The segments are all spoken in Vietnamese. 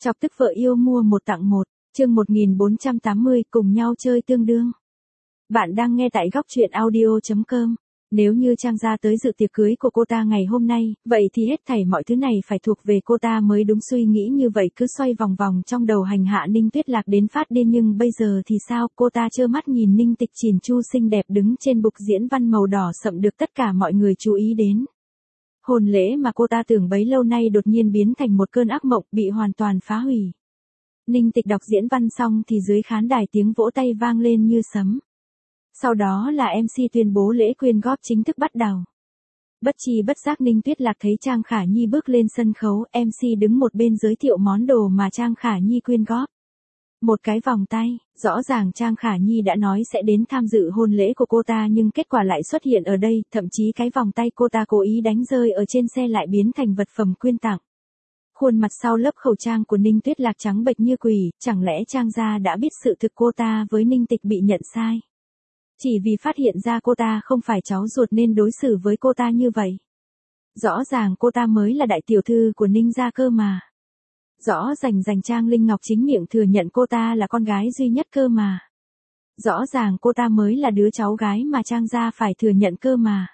Chọc tức vợ yêu mua một tặng một, chương 1480 cùng nhau chơi tương đương. Bạn đang nghe tại góc truyện audio.com. Nếu như Trang gia tới dự tiệc cưới của cô ta ngày hôm nay, vậy thì hết thảy mọi thứ này phải thuộc về cô ta mới đúng. Suy nghĩ như vậy cứ xoay vòng vòng trong đầu hành hạ Ninh Tuyết Lạc đến phát điên. Nhưng bây giờ thì sao? Cô ta trơ mắt nhìn Ninh Tịch chỉn chu xinh đẹp đứng trên bục diễn văn màu đỏ sậm được tất cả mọi người chú ý đến. Hôn lễ mà cô ta tưởng bấy lâu nay đột nhiên biến thành một cơn ác mộng, bị hoàn toàn phá hủy. Ninh Tịch đọc diễn văn xong thì dưới khán đài tiếng vỗ tay vang lên như sấm. Sau đó là MC tuyên bố lễ quyên góp chính thức bắt đầu. Bất chi bất giác Ninh Tuyết Lạc thấy Trang Khả Nhi bước lên sân khấu, MC đứng một bên giới thiệu món đồ mà Trang Khả Nhi quyên góp. Một cái vòng tay, rõ ràng Trang Khả Nhi đã nói sẽ đến tham dự hôn lễ của cô ta nhưng kết quả lại xuất hiện ở đây, thậm chí cái vòng tay cô ta cố ý đánh rơi ở trên xe lại biến thành vật phẩm quyên tặng. Khuôn mặt sau lớp khẩu trang của Ninh Tuyết Lạc trắng bệch như quỷ, chẳng lẽ Trang gia đã biết sự thực cô ta với Ninh Tịch bị nhận sai? Chỉ vì phát hiện ra cô ta không phải cháu ruột nên đối xử với cô ta như vậy. Rõ ràng cô ta mới là đại tiểu thư của Ninh gia cơ mà. Rõ ràng Trang Linh Ngọc chính miệng thừa nhận cô ta là con gái duy nhất cơ mà. Rõ ràng cô ta mới là đứa cháu gái mà Trang gia phải thừa nhận cơ mà.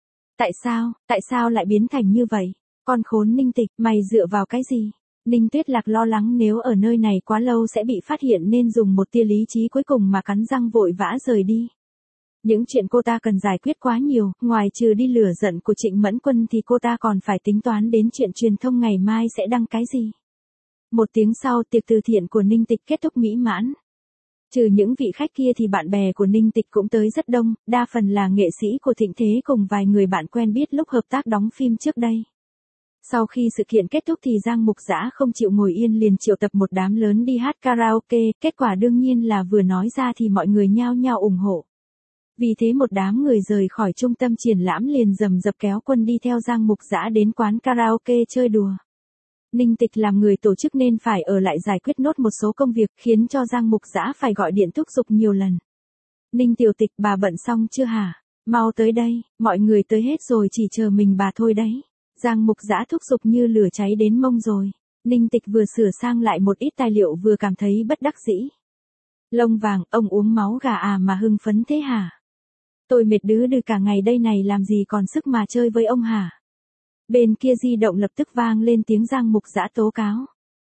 Tại sao lại biến thành như vậy? Con khốn Ninh Tịch, mày dựa vào cái gì? Ninh Tuyết Lạc lo lắng nếu ở nơi này quá lâu sẽ bị phát hiện nên dùng một tia lý trí cuối cùng mà cắn răng vội vã rời đi. Những chuyện cô ta cần giải quyết quá nhiều, ngoài trừ đi lửa giận của Trịnh Mẫn Quân thì cô ta còn phải tính toán đến chuyện truyền thông ngày mai sẽ đăng cái gì. Một tiếng sau, tiệc từ thiện của Ninh Tịch kết thúc mỹ mãn. Trừ những vị khách kia thì bạn bè của Ninh Tịch cũng tới rất đông, đa phần là nghệ sĩ của Thịnh Thế cùng vài người bạn quen biết lúc hợp tác đóng phim trước đây. Sau khi sự kiện kết thúc thì Giang Mục Dã không chịu ngồi yên liền triệu tập một đám lớn đi hát karaoke, kết quả đương nhiên là vừa nói ra thì mọi người nhao nhao ủng hộ. Vì thế một đám người rời khỏi trung tâm triển lãm liền rầm rập kéo quân đi theo Giang Mục Dã đến quán karaoke chơi đùa. Ninh Tịch làm người tổ chức nên phải ở lại giải quyết nốt một số công việc khiến cho Giang Mục Dã phải gọi điện thúc giục nhiều lần. Ninh tiểu Tịch, bà bận xong chưa hả? Mau tới đây, mọi người tới hết rồi chỉ chờ mình bà thôi đấy. Giang Mục Dã thúc giục như lửa cháy đến mông rồi. Ninh Tịch vừa sửa sang lại một ít tài liệu vừa cảm thấy bất đắc dĩ. Lông vàng, ông uống máu gà à mà hưng phấn thế hả? Tôi mệt đứ đừ cả ngày đây này làm gì còn sức mà chơi với ông hả? Bên kia di động lập tức vang lên tiếng Giang Mục Dã tố cáo.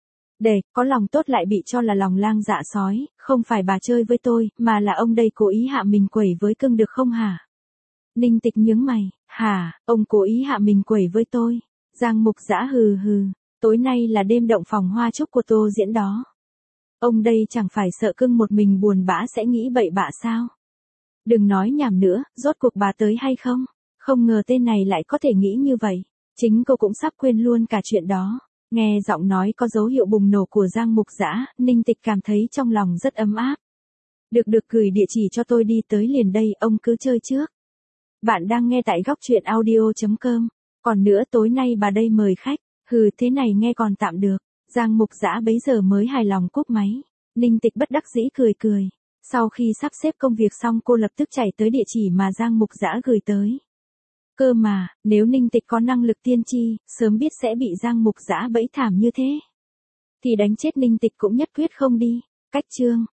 Có lòng tốt lại bị cho là lòng lang dạ sói, không phải bà chơi với tôi, mà là ông đây cố ý hạ mình quẩy với cưng được không hả? Ninh Tịch nhướng mày, hả, ông cố ý hạ mình quẩy với tôi? Giang Mục Dã hừ hừ, tối nay là đêm động phòng hoa chúc của Tô Diễn đó. Ông đây chẳng phải sợ cưng một mình buồn bã sẽ nghĩ bậy bạ sao? Đừng nói nhảm nữa, rốt cuộc bà tới hay không? Không ngờ tên này lại có thể nghĩ như vậy. Chính cô cũng sắp quên luôn cả chuyện đó. Nghe giọng nói có dấu hiệu bùng nổ của Giang Mục Dã, Ninh Tịch cảm thấy trong lòng rất ấm áp. Được gửi địa chỉ cho tôi đi tới liền đây, ông cứ chơi trước. Bạn đang nghe tại góc truyện audio.com. Còn nữa tối nay bà đây mời khách. Hừ, thế này nghe còn tạm được. Giang Mục Dã bấy giờ mới hài lòng cúp máy. Ninh Tịch bất đắc dĩ cười. Sau khi sắp xếp công việc xong cô lập tức chạy tới địa chỉ mà Giang Mục Dã gửi tới. Cơ mà, nếu Ninh Tịch có năng lực tiên tri, sớm biết sẽ bị Giang Mục Dã bẫy thảm như thế. Thì đánh chết Ninh Tịch cũng nhất quyết không đi. Cách chương.